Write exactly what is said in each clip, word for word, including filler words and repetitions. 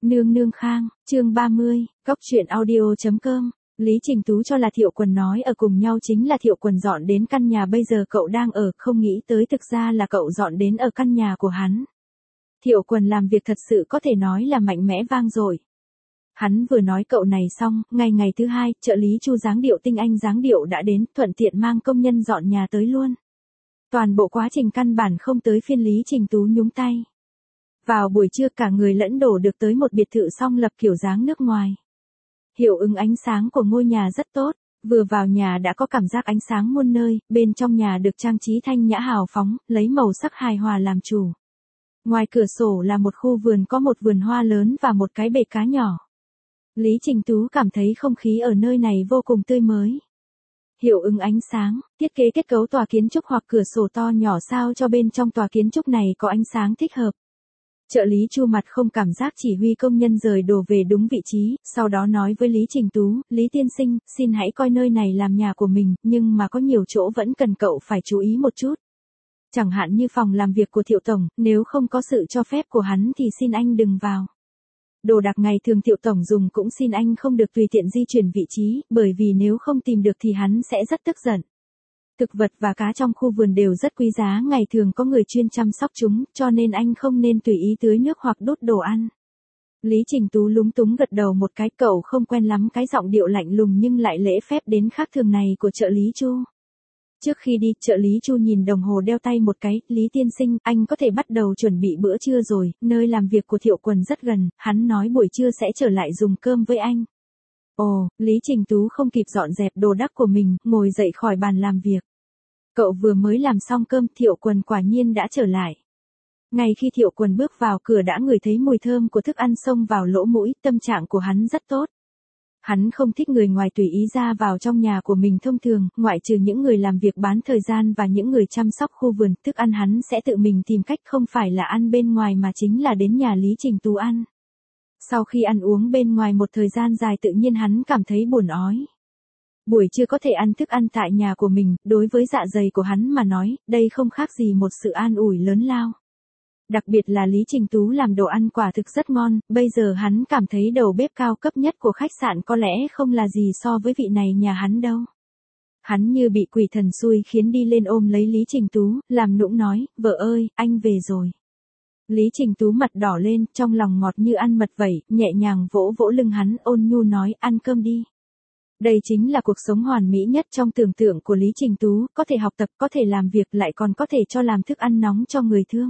Nương nương khang, chương ba mươi, góc truyện audio.com. Lý Trình Tú cho là Thiệu Quần nói ở cùng nhau chính là Thiệu Quần dọn đến căn nhà bây giờ cậu đang ở, không nghĩ tới thực ra là cậu dọn đến ở căn nhà của hắn. Thiệu Quần làm việc thật sự có thể nói là mạnh mẽ vang dội. Hắn vừa nói cậu này xong, ngày ngày thứ hai, trợ lý Chu dáng điệu tinh anh dáng điệu đã đến, thuận tiện mang công nhân dọn nhà tới luôn. Toàn bộ quá trình căn bản không tới phiên Lý Trình Tú nhúng tay. Vào buổi trưa cả người lẫn đổ được tới một biệt thự song lập kiểu dáng nước ngoài. Hiệu ứng ánh sáng của ngôi nhà rất tốt, vừa vào nhà đã có cảm giác ánh sáng muôn nơi, bên trong nhà được trang trí thanh nhã hào phóng, lấy màu sắc hài hòa làm chủ. Ngoài cửa sổ là một khu vườn có một vườn hoa lớn và một cái bể cá nhỏ. Lý Trình Tú cảm thấy không khí ở nơi này vô cùng tươi mới. Hiệu ứng ánh sáng, thiết kế kết cấu tòa kiến trúc hoặc cửa sổ to nhỏ sao cho bên trong tòa kiến trúc này có ánh sáng thích hợp. Trợ lý Chu mặt không cảm giác chỉ huy công nhân rời đồ về đúng vị trí, sau đó nói với Lý Trình Tú, Lý tiên sinh, xin hãy coi nơi này làm nhà của mình, nhưng mà có nhiều chỗ vẫn cần cậu phải chú ý một chút. Chẳng hạn như phòng làm việc của Thiệu Tổng, nếu không có sự cho phép của hắn thì xin anh đừng vào. Đồ đạc ngày thường Thiệu Tổng dùng cũng xin anh không được tùy tiện di chuyển vị trí, bởi vì nếu không tìm được thì hắn sẽ rất tức giận. Thực vật và cá trong khu vườn đều rất quý giá, ngày thường có người chuyên chăm sóc chúng, cho nên anh không nên tùy ý tưới nước hoặc đốt đồ ăn. Lý Trình Tú lúng túng gật đầu một cái, cậu không quen lắm cái giọng điệu lạnh lùng nhưng lại lễ phép đến khác thường này của trợ lý Chu. Trước khi đi, trợ lý Chu nhìn đồng hồ đeo tay một cái, Lý tiên sinh, anh có thể bắt đầu chuẩn bị bữa trưa rồi, nơi làm việc của Thiệu Quần rất gần, hắn nói buổi trưa sẽ trở lại dùng cơm với anh. Ồ, Lý Trình Tú không kịp dọn dẹp đồ đạc của mình, ngồi dậy khỏi bàn làm việc. Cậu vừa mới làm xong cơm, Thiệu Quần quả nhiên đã trở lại. Ngay khi Thiệu Quần bước vào cửa đã ngửi thấy mùi thơm của thức ăn xông vào lỗ mũi, tâm trạng của hắn rất tốt. Hắn không thích người ngoài tùy ý ra vào trong nhà của mình thông thường, ngoại trừ những người làm việc bán thời gian và những người chăm sóc khu vườn, thức ăn hắn sẽ tự mình tìm cách, không phải là ăn bên ngoài mà chính là đến nhà Lý Trình Tú ăn. Sau khi ăn uống bên ngoài một thời gian dài tự nhiên hắn cảm thấy buồn ói. Buổi trưa có thể ăn thức ăn tại nhà của mình, đối với dạ dày của hắn mà nói, đây không khác gì một sự an ủi lớn lao. Đặc biệt là Lý Trình Tú làm đồ ăn quả thực rất ngon, bây giờ hắn cảm thấy đầu bếp cao cấp nhất của khách sạn có lẽ không là gì so với vị này nhà hắn đâu. Hắn như bị quỷ thần xui khiến đi lên ôm lấy Lý Trình Tú, làm nũng nói, vợ ơi, anh về rồi. Lý Trình Tú mặt đỏ lên, trong lòng ngọt như ăn mật vậy, nhẹ nhàng vỗ vỗ lưng hắn, ôn nhu nói, ăn cơm đi. Đây chính là cuộc sống hoàn mỹ nhất trong tưởng tượng của Lý Trình Tú, có thể học tập, có thể làm việc lại còn có thể cho làm thức ăn nóng cho người thương.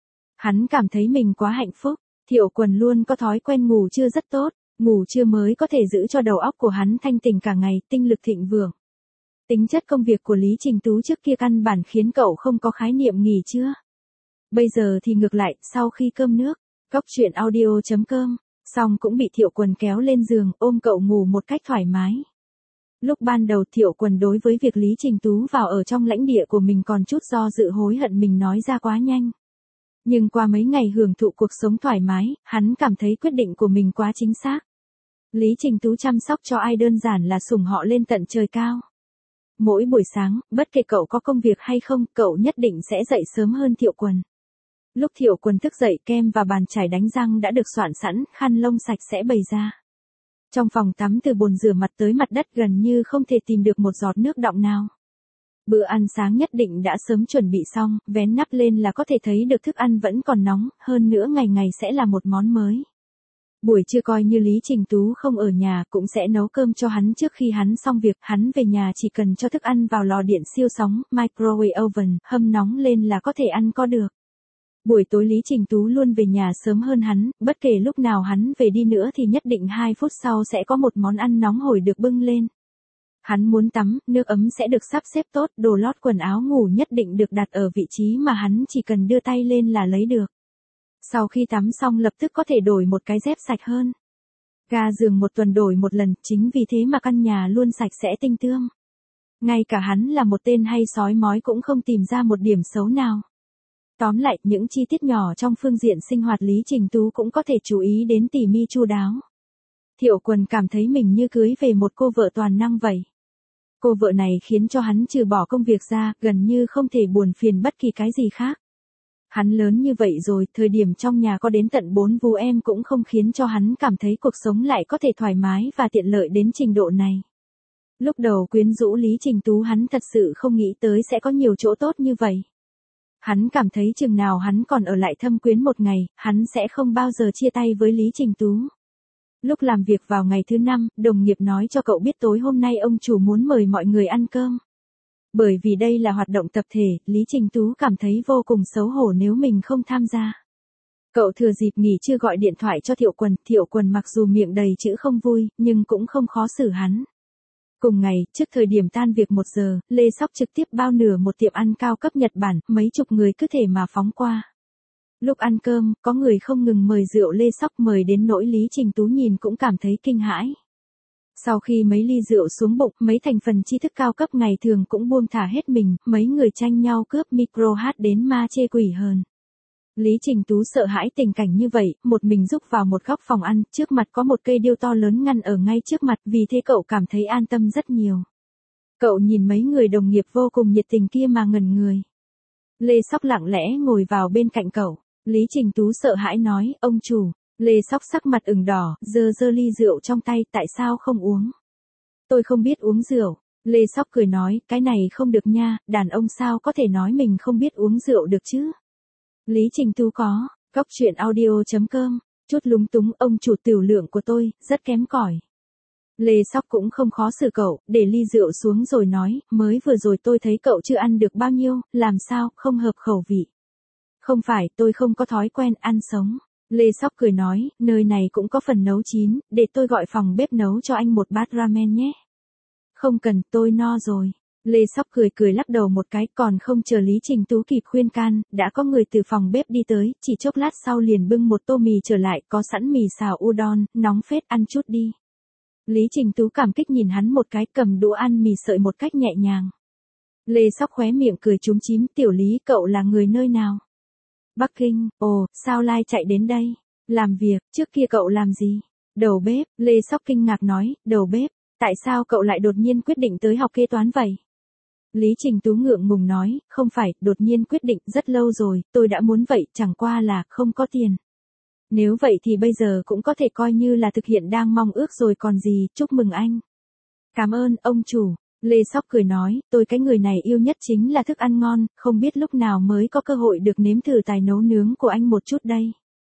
Hắn cảm thấy mình quá hạnh phúc. Thiệu Quần luôn có thói quen ngủ trưa rất tốt, ngủ trưa mới có thể giữ cho đầu óc của hắn thanh tỉnh cả ngày, tinh lực thịnh vượng. Tính chất công việc của Lý Trình Tú trước kia căn bản khiến cậu không có khái niệm nghỉ trưa. Bây giờ thì ngược lại, sau khi cơm nước, góc truyện audio.com, xong cũng bị Thiệu Quần kéo lên giường, ôm cậu ngủ một cách thoải mái. Lúc ban đầu Thiệu Quần đối với việc Lý Trình Tú vào ở trong lãnh địa của mình còn chút do dự, hối hận mình nói ra quá nhanh. Nhưng qua mấy ngày hưởng thụ cuộc sống thoải mái, hắn cảm thấy quyết định của mình quá chính xác. Lý Trình Tú chăm sóc cho ai đơn giản là sủng họ lên tận trời cao. Mỗi buổi sáng, bất kể cậu có công việc hay không, cậu nhất định sẽ dậy sớm hơn Thiệu Quần. Lúc Thiệu Quần thức dậy, kem và bàn chải đánh răng đã được soạn sẵn, khăn lông sạch sẽ bày ra. Trong phòng tắm từ bồn rửa mặt tới mặt đất gần như không thể tìm được một giọt nước đọng nào. Bữa ăn sáng nhất định đã sớm chuẩn bị xong, vén nắp lên là có thể thấy được thức ăn vẫn còn nóng, hơn nữa ngày ngày sẽ là một món mới. Buổi trưa coi như Lý Trình Tú không ở nhà cũng sẽ nấu cơm cho hắn trước khi hắn xong việc, hắn về nhà chỉ cần cho thức ăn vào lò điện siêu sóng, microwave oven, hâm nóng lên là có thể ăn có được. Buổi tối Lý Trình Tú luôn về nhà sớm hơn hắn, bất kể lúc nào hắn về đi nữa thì nhất định hai phút sau sẽ có một món ăn nóng hổi được bưng lên. Hắn muốn tắm, nước ấm sẽ được sắp xếp tốt, đồ lót quần áo ngủ nhất định được đặt ở vị trí mà hắn chỉ cần đưa tay lên là lấy được. Sau khi tắm xong lập tức có thể đổi một cái dép sạch hơn. Ga giường một tuần đổi một lần, chính vì thế mà căn nhà luôn sạch sẽ tinh tươm. Ngay cả hắn là một tên hay sói mói cũng không tìm ra một điểm xấu nào. Tóm lại, những chi tiết nhỏ trong phương diện sinh hoạt Lý Trình Tú cũng có thể chú ý đến tỉ mi chu đáo. Thiệu Quần cảm thấy mình như cưới về một cô vợ toàn năng vậy. Cô vợ này khiến cho hắn trừ bỏ công việc ra, gần như không thể buồn phiền bất kỳ cái gì khác. Hắn lớn như vậy rồi, thời điểm trong nhà có đến tận bốn vú em cũng không khiến cho hắn cảm thấy cuộc sống lại có thể thoải mái và tiện lợi đến trình độ này. Lúc đầu quyến rũ Lý Trình Tú hắn thật sự không nghĩ tới sẽ có nhiều chỗ tốt như vậy. Hắn cảm thấy chừng nào hắn còn ở lại thâm quyến một ngày, hắn sẽ không bao giờ chia tay với Lý Trình Tú. Lúc làm việc vào ngày thứ năm, đồng nghiệp nói cho cậu biết tối hôm nay ông chủ muốn mời mọi người ăn cơm. Bởi vì đây là hoạt động tập thể, Lý Trình Tú cảm thấy vô cùng xấu hổ nếu mình không tham gia. Cậu thừa dịp nghỉ trưa gọi điện thoại cho Thiệu Quần, Thiệu Quần mặc dù miệng đầy chữ không vui, nhưng cũng không khó xử hắn. Cùng ngày, trước thời điểm tan việc một giờ, Lê Sóc trực tiếp bao nửa một tiệm ăn cao cấp Nhật Bản, mấy chục người cứ thể mà phóng qua. Lúc ăn cơm, có người không ngừng mời rượu Lê Sóc mời đến nỗi Lý Trình Tú nhìn cũng cảm thấy kinh hãi. Sau khi mấy ly rượu xuống bụng, mấy thành phần tri thức cao cấp ngày thường cũng buông thả hết mình, mấy người tranh nhau cướp micro hát đến ma chê quỷ hờn. Lý Trình Tú sợ hãi tình cảnh như vậy, một mình rúc vào một góc phòng ăn, trước mặt có một cây điêu to lớn ngăn ở ngay trước mặt, vì thế cậu cảm thấy an tâm rất nhiều. Cậu nhìn mấy người đồng nghiệp vô cùng nhiệt tình kia mà ngẩn người. Lê Sóc lặng lẽ ngồi vào bên cạnh cậu, Lý Trình Tú sợ hãi nói, ông chủ. Lê Sóc sắc mặt ửng đỏ, giơ giơ ly rượu trong tay, tại sao không uống? Tôi không biết uống rượu. Lê Sóc cười nói, cái này không được nha, đàn ông sao có thể nói mình không biết uống rượu được chứ? Lý Trình Tú có, góc chuyện audio chấm com, chút lúng túng, ông chủ tiểu lượng của tôi, rất kém cỏi. Lê Sóc cũng không khó xử cậu, để ly rượu xuống rồi nói, mới vừa rồi tôi thấy cậu chưa ăn được bao nhiêu, làm sao, không hợp khẩu vị. Không phải, tôi không có thói quen ăn sống. Lê Sóc cười nói, nơi này cũng có phần nấu chín, để tôi gọi phòng bếp nấu cho anh một bát ramen nhé. Không cần, tôi no rồi. Lê Sóc cười cười lắc đầu một cái, còn không chờ Lý Trình Tú kịp khuyên can, đã có người từ phòng bếp đi tới, chỉ chốc lát sau liền bưng một tô mì trở lại, có sẵn mì xào udon, nóng phết, ăn chút đi. Lý Trình Tú cảm kích nhìn hắn một cái, cầm đũa ăn mì sợi một cách nhẹ nhàng. Lê Sóc khóe miệng cười chúm chím, tiểu Lý cậu là người nơi nào? Bắc Kinh, ồ, sao lai chạy đến đây? Làm việc, trước kia cậu làm gì? Đầu bếp, Lê Sóc kinh ngạc nói, đầu bếp, tại sao cậu lại đột nhiên quyết định tới học kế toán vậy? Lý Trình Tú ngượng ngùng nói, không phải, đột nhiên quyết định, rất lâu rồi, tôi đã muốn vậy, chẳng qua là, không có tiền. Nếu vậy thì bây giờ cũng có thể coi như là thực hiện đang mong ước rồi còn gì, chúc mừng anh. Cảm ơn, ông chủ. Lê Sóc cười nói, tôi cái người này yêu nhất chính là thức ăn ngon, không biết lúc nào mới có cơ hội được nếm thử tài nấu nướng của anh một chút đây.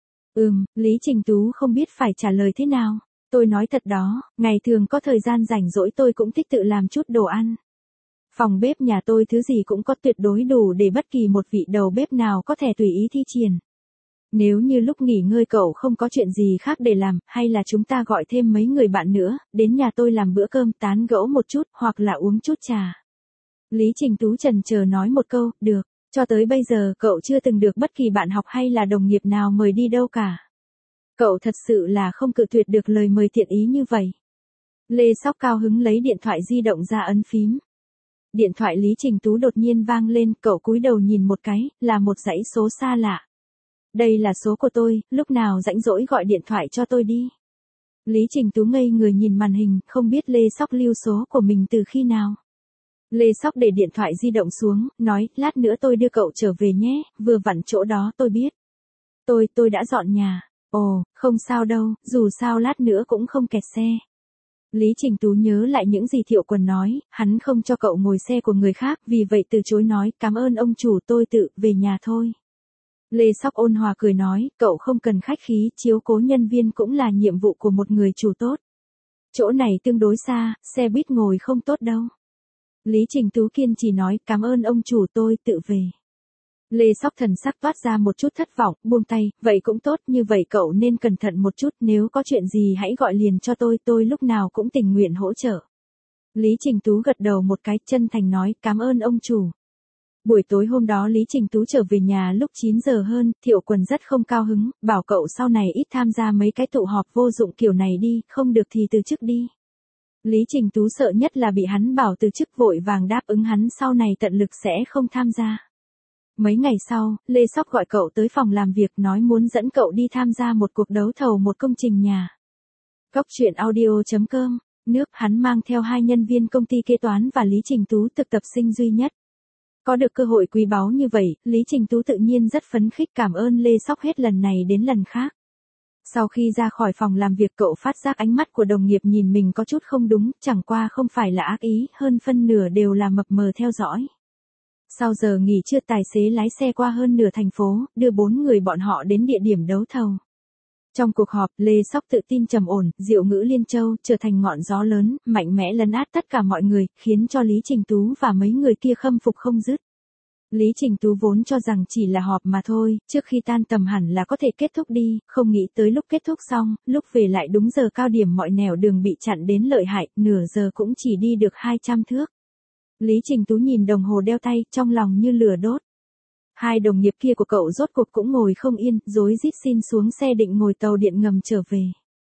Ừm, Lý Trình Tú không biết phải trả lời thế nào. Tôi nói thật đó, ngày thường có thời gian rảnh rỗi tôi cũng thích tự làm chút đồ ăn. Phòng bếp nhà tôi thứ gì cũng có tuyệt đối đủ để bất kỳ một vị đầu bếp nào có thể tùy ý thi triển. Nếu như lúc nghỉ ngơi cậu không có chuyện gì khác để làm, hay là chúng ta gọi thêm mấy người bạn nữa, đến nhà tôi làm bữa cơm tán gẫu một chút, hoặc là uống chút trà. Lý Trình Tú chần chờ nói một câu, được, cho tới bây giờ cậu chưa từng được bất kỳ bạn học hay là đồng nghiệp nào mời đi đâu cả. Cậu thật sự là không cự tuyệt được lời mời thiện ý như vậy. Lê Sóc cao hứng lấy điện thoại di động ra ấn phím. Điện thoại Lý Trình Tú đột nhiên vang lên, cậu cúi đầu nhìn một cái, là một dãy số xa lạ. Đây là số của tôi, lúc nào rảnh rỗi gọi điện thoại cho tôi đi. Lý Trình Tú ngây người nhìn màn hình, không biết Lê Sóc lưu số của mình từ khi nào. Lê Sóc để điện thoại di động xuống, nói, lát nữa tôi đưa cậu trở về nhé, vừa vặn chỗ đó tôi biết. Tôi, tôi đã dọn nhà. Ồ, không sao đâu, dù sao lát nữa cũng không kẹt xe. Lý Trình Tú nhớ lại những gì Thiệu Quần nói, hắn không cho cậu ngồi xe của người khác, vì vậy từ chối nói, cảm ơn ông chủ, tôi tự về nhà thôi. Lê Sóc ôn hòa cười nói, cậu không cần khách khí, chiếu cố nhân viên cũng là nhiệm vụ của một người chủ tốt. Chỗ này tương đối xa, xe buýt ngồi không tốt đâu. Lý Trình Tú kiên trì nói, cảm ơn ông chủ, tôi tự về. Lê Sóc thần sắc toát ra một chút thất vọng, buông tay, vậy cũng tốt, như vậy cậu nên cẩn thận một chút, nếu có chuyện gì hãy gọi liền cho tôi, tôi lúc nào cũng tình nguyện hỗ trợ. Lý Trình Tú gật đầu một cái, chân thành nói, cảm ơn ông chủ. Buổi tối hôm đó Lý Trình Tú trở về nhà lúc chín giờ hơn, Thiệu Quần rất không cao hứng, bảo cậu sau này ít tham gia mấy cái tụ họp vô dụng kiểu này đi, không được thì từ chức đi. Lý Trình Tú sợ nhất là bị hắn bảo từ chức, vội vàng đáp ứng hắn sau này tận lực sẽ không tham gia. Mấy ngày sau, Lê Sóc gọi cậu tới phòng làm việc nói muốn dẫn cậu đi tham gia một cuộc đấu thầu một công trình nhà. Góc chuyện audio chấm com, nước hắn mang theo hai nhân viên công ty kế toán và Lý Trình Tú thực tập sinh duy nhất. Có được cơ hội quý báu như vậy, Lý Trình Tú tự nhiên rất phấn khích cảm ơn Lê Sóc hết lần này đến lần khác. Sau khi ra khỏi phòng làm việc cậu phát giác ánh mắt của đồng nghiệp nhìn mình có chút không đúng, chẳng qua không phải là ác ý, hơn phân nửa đều là mập mờ theo dõi. Sau giờ nghỉ trưa tài xế lái xe qua hơn nửa thành phố, đưa bốn người bọn họ đến địa điểm đấu thầu. Trong cuộc họp, Lê Sóc tự tin trầm ổn, diệu ngữ liên châu, trở thành ngọn gió lớn, mạnh mẽ lấn át tất cả mọi người, khiến cho Lý Trình Tú và mấy người kia khâm phục không dứt. Lý Trình Tú vốn cho rằng chỉ là họp mà thôi, trước khi tan tầm hẳn là có thể kết thúc đi, không nghĩ tới lúc kết thúc xong, lúc về lại đúng giờ cao điểm mọi nẻo đường bị chặn đến lợi hại, nửa giờ cũng chỉ đi được hai trăm thước. Lý Trình Tú nhìn đồng hồ đeo tay, trong lòng như lửa đốt. Hai đồng nghiệp kia của cậu rốt cuộc cũng ngồi không yên, rối rít xin xuống xe định ngồi tàu điện ngầm trở về.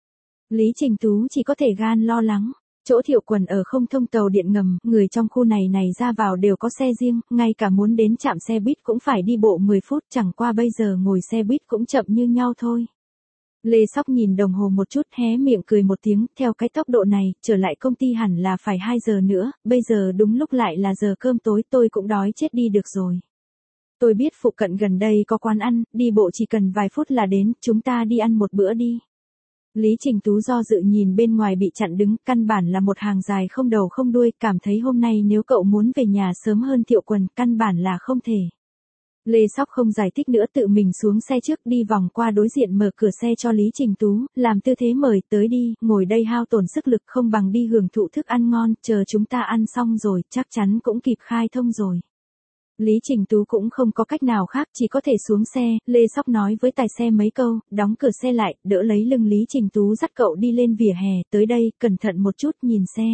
Lý Trình Tú chỉ có thể gan lo lắng. Chỗ Thiệu Quần ở không thông tàu điện ngầm, người trong khu này này ra vào đều có xe riêng, ngay cả muốn đến trạm xe buýt cũng phải đi bộ mười phút, chẳng qua bây giờ ngồi xe buýt cũng chậm như nhau thôi. Lê Sóc nhìn đồng hồ một chút hé miệng cười một tiếng, theo cái tốc độ này, trở lại công ty hẳn là phải hai giờ nữa, bây giờ đúng lúc lại là giờ cơm tối, tôi cũng đói chết đi được rồi. Tôi biết phụ cận gần đây có quán ăn, đi bộ chỉ cần vài phút là đến, chúng ta đi ăn một bữa đi. Lý Trình Tú do dự nhìn bên ngoài bị chặn đứng, căn bản là một hàng dài không đầu không đuôi, cảm thấy hôm nay nếu cậu muốn về nhà sớm hơn Thiệu Quần, căn bản là không thể. Lê Sóc không giải thích nữa tự mình xuống xe trước đi vòng qua đối diện mở cửa xe cho Lý Trình Tú, làm tư thế mời tới đi, ngồi đây hao tổn sức lực không bằng đi hưởng thụ thức ăn ngon, chờ chúng ta ăn xong rồi, chắc chắn cũng kịp khai thông rồi. Lý Trình Tú cũng không có cách nào khác, chỉ có thể xuống xe, Lê Sóc nói với tài xe mấy câu, đóng cửa xe lại, đỡ lấy lưng Lý Trình Tú dắt cậu đi lên vỉa hè, tới đây, cẩn thận một chút, nhìn xe.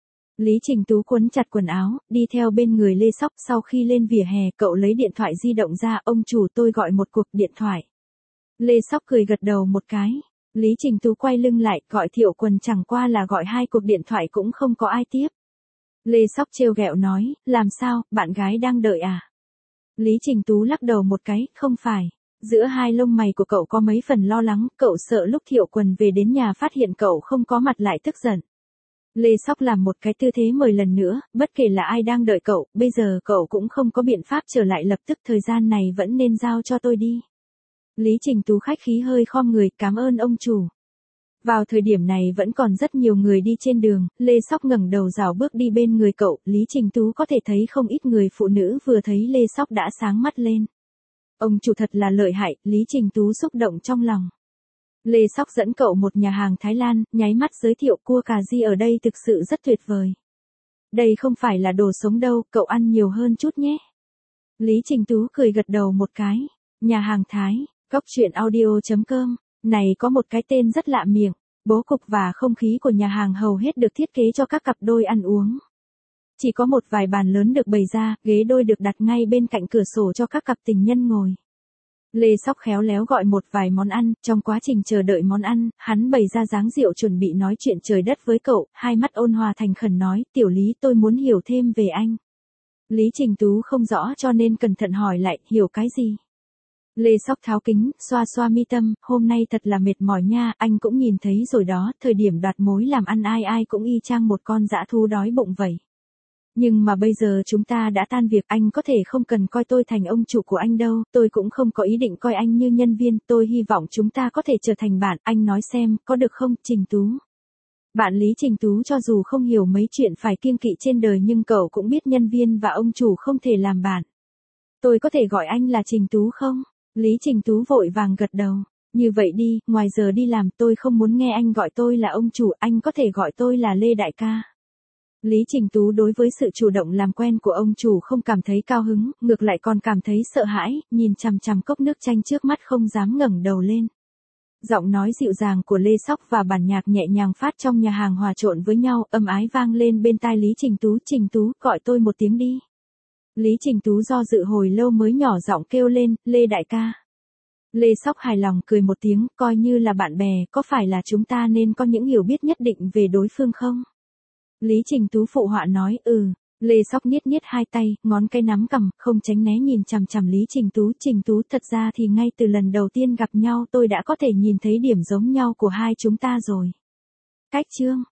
Lý Trình Tú quấn chặt quần áo, đi theo bên người Lê Sóc, sau khi lên vỉa hè, cậu lấy điện thoại di động ra, ông chủ tôi gọi một cuộc điện thoại. Lê Sóc cười gật đầu một cái. Lý Trình Tú quay lưng lại, gọi Thiệu Quần chẳng qua là gọi hai cuộc điện thoại cũng không có ai tiếp. Lê Sóc trêu ghẹo nói, làm sao, bạn gái đang đợi à? Lý Trình Tú lắc đầu một cái, không phải. Giữa hai lông mày của cậu có mấy phần lo lắng, cậu sợ lúc Thiệu Quần về đến nhà phát hiện cậu không có mặt lại tức giận. Lê Sóc làm một cái tư thế mời lần nữa, bất kể là ai đang đợi cậu, bây giờ cậu cũng không có biện pháp trở lại lập tức, thời gian này vẫn nên giao cho tôi đi. Lý Trình Tú khách khí hơi khom người, cảm ơn ông chủ. Vào thời điểm này vẫn còn rất nhiều người đi trên đường, Lê Sóc ngẩng đầu rảo bước đi bên người cậu, Lý Trình Tú có thể thấy không ít người phụ nữ vừa thấy Lê Sóc đã sáng mắt lên. Ông chủ thật là lợi hại, Lý Trình Tú xúc động trong lòng. Lê Sóc dẫn cậu một nhà hàng Thái Lan, nháy mắt giới thiệu cua cà ri ở đây thực sự rất tuyệt vời. Đây không phải là đồ sống đâu, cậu ăn nhiều hơn chút nhé. Lý Trình Tú cười gật đầu một cái. Nhà hàng Thái, góc truyện audio chấm com. Này có một cái tên rất lạ miệng, bố cục và không khí của nhà hàng hầu hết được thiết kế cho các cặp đôi ăn uống. Chỉ có một vài bàn lớn được bày ra, ghế đôi được đặt ngay bên cạnh cửa sổ cho các cặp tình nhân ngồi. Lê Sóc khéo léo gọi một vài món ăn, trong quá trình chờ đợi món ăn, hắn bày ra dáng rượu chuẩn bị nói chuyện trời đất với cậu, hai mắt ôn hòa thành khẩn nói, tiểu Lý tôi muốn hiểu thêm về anh. Lý Trình Tú không rõ cho nên cẩn thận hỏi lại, hiểu cái gì? Lê Sóc tháo kính, xoa xoa mi tâm, hôm nay thật là mệt mỏi nha, anh cũng nhìn thấy rồi đó, thời điểm đoạt mối làm ăn ai ai cũng y chang một con dã thú đói bụng vậy. Nhưng mà bây giờ chúng ta đã tan việc, anh có thể không cần coi tôi thành ông chủ của anh đâu, tôi cũng không có ý định coi anh như nhân viên, tôi hy vọng chúng ta có thể trở thành bạn, anh nói xem, có được không, Trình Tú? Bạn Lý Trình Tú cho dù không hiểu mấy chuyện phải kiêng kỵ trên đời nhưng cậu cũng biết nhân viên và ông chủ không thể làm bạn. Tôi có thể gọi anh là Trình Tú không? Lý Trình Tú vội vàng gật đầu. Như vậy đi, ngoài giờ đi làm tôi không muốn nghe anh gọi tôi là ông chủ, anh có thể gọi tôi là Lê Đại ca. Lý Trình Tú đối với sự chủ động làm quen của ông chủ không cảm thấy cao hứng, ngược lại còn cảm thấy sợ hãi, nhìn chằm chằm cốc nước chanh trước mắt không dám ngẩng đầu lên. Giọng nói dịu dàng của Lê Sóc và bản nhạc nhẹ nhàng phát trong nhà hàng hòa trộn với nhau, êm ái vang lên bên tai Lý Trình Tú, Trình Tú, gọi tôi một tiếng đi. Lý Trình Tú do dự hồi lâu mới nhỏ giọng kêu lên, Lê Đại ca. Lê Sóc hài lòng cười một tiếng, coi như là bạn bè, có phải là chúng ta nên có những hiểu biết nhất định về đối phương không? Lý Trình Tú phụ họa nói, ừ. Lê Sóc niết niết hai tay, ngón cái nắm cằm, không tránh né nhìn chằm chằm Lý Trình Tú. Trình Tú, thật ra thì ngay từ lần đầu tiên gặp nhau tôi đã có thể nhìn thấy điểm giống nhau của hai chúng ta rồi. Cách chương